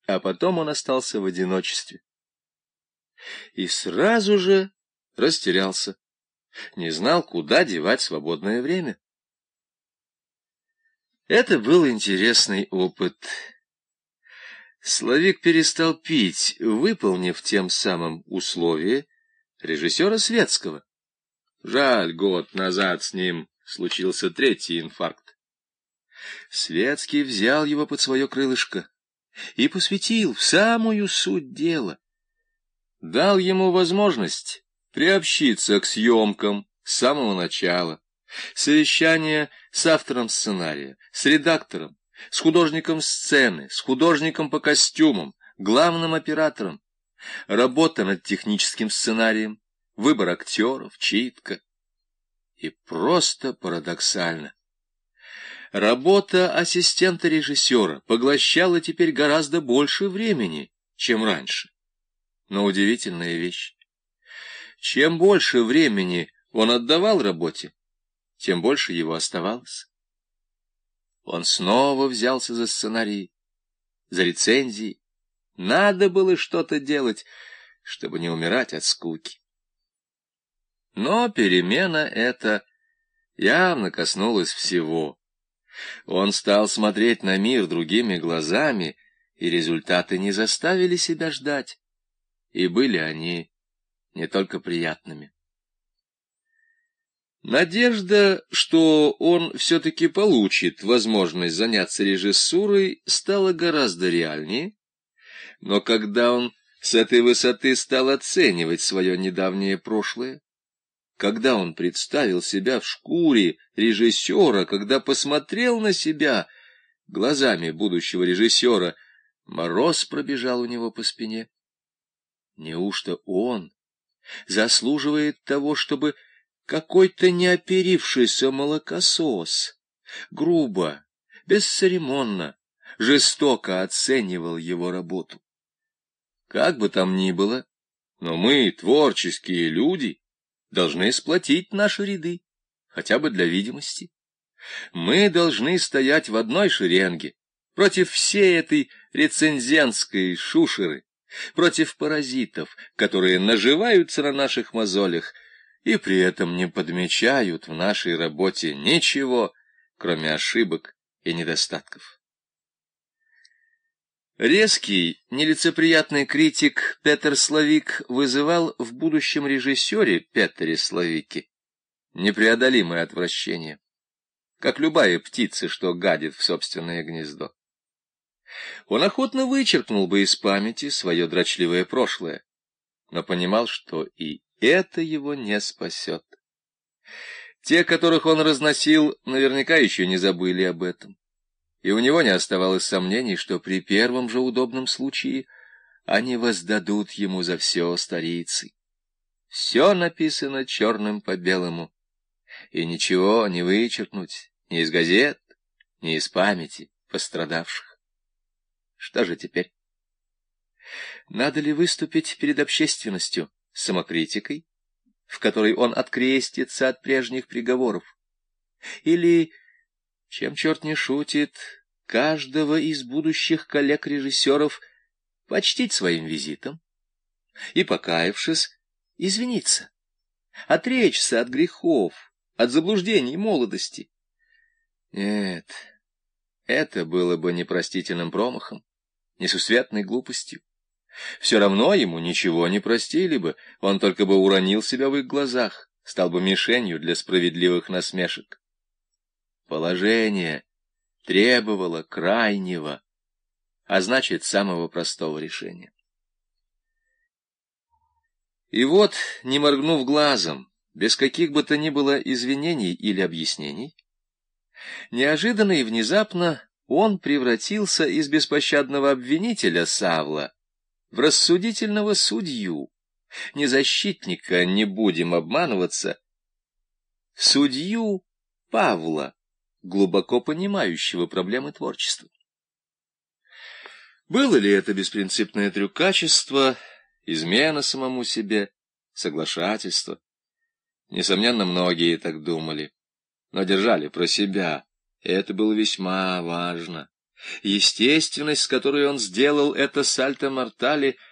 а потом он остался в одиночестве. И сразу же растерялся, не знал, куда девать свободное время. Это был интересный опыт. Славик перестал пить, выполнив тем самым условие режиссера Светского. Жаль, год назад с ним случился третий инфаркт. Светский взял его под свое крылышко и посвятил в самую суть дела. Дал ему возможность приобщиться к съемкам с самого начала. Совещание с автором сценария, с редактором, с художником сцены, с художником по костюмам, главным оператором, работа над техническим сценарием, выбор актеров, читка. И просто парадоксально. Работа ассистента режиссера поглощала теперь гораздо больше времени, чем раньше. Но удивительная вещь. Чем больше времени он отдавал работе, тем больше его оставалось. Он снова взялся за сценарий, за рецензии. Надо было что-то делать, чтобы не умирать от скуки. Но перемена эта явно коснулась всего. Он стал смотреть на мир другими глазами, и результаты не заставили себя ждать. И были они не только приятными. Надежда, что он все-таки получит возможность заняться режиссурой, стала гораздо реальнее, но когда он с этой высоты стал оценивать свое недавнее прошлое, когда он представил себя в шкуре режиссера, когда посмотрел на себя глазами будущего режиссера, мороз пробежал у него по спине. Неужто он заслуживает того, чтобы какой-то неоперившийся молокосос грубо, бесцеремонно, жестоко оценивал его работу? Как бы там ни было, но мы, творческие люди, должны сплотить наши ряды, хотя бы для видимости. Мы должны стоять в одной шеренге против всей этой рецензентской шушеры, против паразитов, которые наживаются на наших мозолях и при этом не подмечают в нашей работе ничего, кроме ошибок и недостатков. Резкий, нелицеприятный критик Петр Славик вызывал в будущем режиссере Петре Славике непреодолимое отвращение, как любая птица, что гадит в собственное гнездо. Он охотно вычеркнул бы из памяти свое дрочливое прошлое, но понимал, что и это его не спасет. Те, которых он разносил, наверняка еще не забыли об этом, и у него не оставалось сомнений, что при первом же удобном случае они воздадут ему за все старицей. Все написано черным по белому, и ничего не вычеркнуть ни из газет, ни из памяти пострадавших. Что же теперь? Надо ли выступить перед общественностью с самокритикой, в которой он открестится от прежних приговоров? Или, чем черт не шутит, каждого из будущих коллег-режиссеров почтить своим визитом и, покаявшись, извиниться, отречься от грехов, от заблуждений молодости? Нет, это было бы непростительным промахом, несусветной глупостью. Все равно ему ничего не простили бы, он только бы уронил себя в их глазах, стал бы мишенью для справедливых насмешек. Положение требовало крайнего, а значит, самого простого решения. И вот, не моргнув глазом, без каких бы то ни было извинений или объяснений, неожиданно и внезапно он превратился из беспощадного обвинителя Савла в рассудительного судью, не защитника, не будем обманываться, судью Павла, глубоко понимающего проблемы творчества. Было ли это беспринципное трюкачество, измена самому себе, соглашательство? Несомненно, многие так думали, но держали про себя, и это было весьма важно. Естественность, с которой он сделал это сальто мортале,